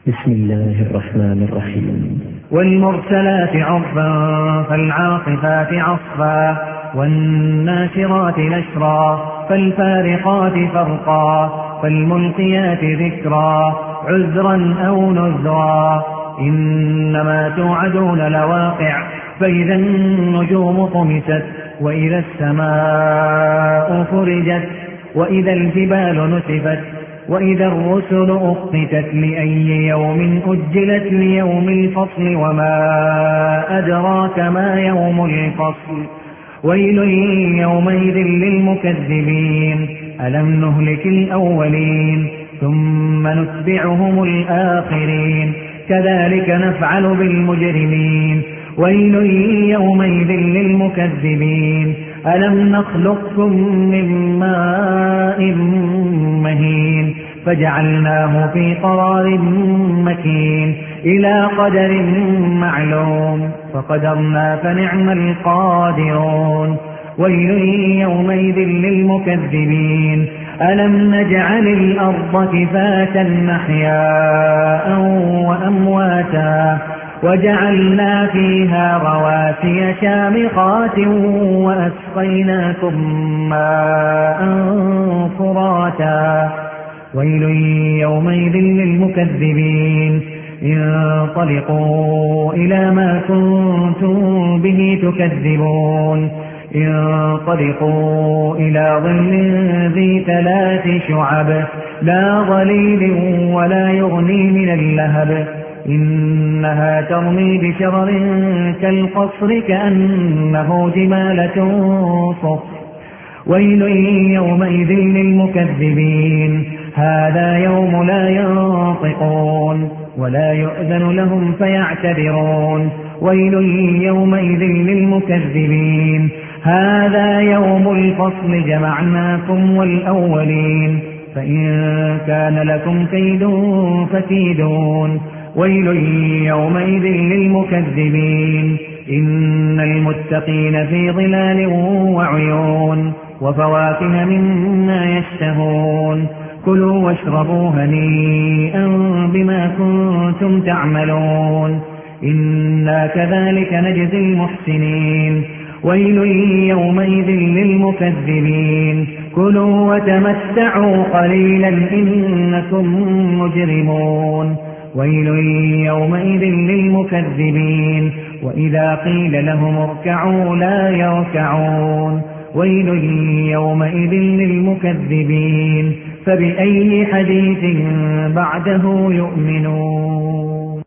بسم الله الرحمن الرحيم. والمرسلات عرفا فالعاصفات عصفا والناشرات نشرا فالفارقات فرقا فالملقيات ذكرا عذرا أو نذرا إنما توعدون لواقع فإذا النجوم طمست وإذا السماء فرجت وإذا الجبال نسفت وإذا الرسل أقتت لأي يوم أجلت ليوم الفصل وما أدراك ما يوم الفصل ويل يومئذ للمكذبين ألم نهلك الأولين ثم نتبعهم الآخرين كذلك نفعل بالمجرمين ويل يومئذ للمكذبين ألم نخلقكم من ماء مهين فجعلناه في قرار مكين إلى قدر معلوم فقدرنا فنعم القادرون ويل يومئذ للمكذبين ألم نجعل الأرض كفاتا أحياء وأمواتا وجعلنا فيها رواسي شامخات وأسقيناكم ماء فراتا ويل يومئذ للمكذبين انطلقوا إلى ما كنتم به تكذبون انطلقوا إلى ظل ذي 3 شعب لا ظليل ولا يغني من اللهب إنها ترمي بشرر كالقصر كأنه جمالة صفر ويل يومئذ للمكذبين هذا يوم لا ينطقون ولا يؤذن لهم فيعتذرون ويل يومئذ للمكذبين هذا يوم الفصل جمعناكم والأولين فإن كان لكم كيد فكيدون ويل يومئذ للمكذبين إن المتقين في ظلال وعيون وفواكه مما يشتهون كلوا واشربوا هنيئا بما كنتم تعملون إنا كذلك نجزي المحسنين ويل يومئذ للمكذبين كلوا وتمتعوا قليلا إنكم مجرمون ويل يومئذ للمكذبين وإذا قيل لهم اركعوا لا يركعون ويل يومئذ للمكذبين فبأي حديث بعده يؤمنون.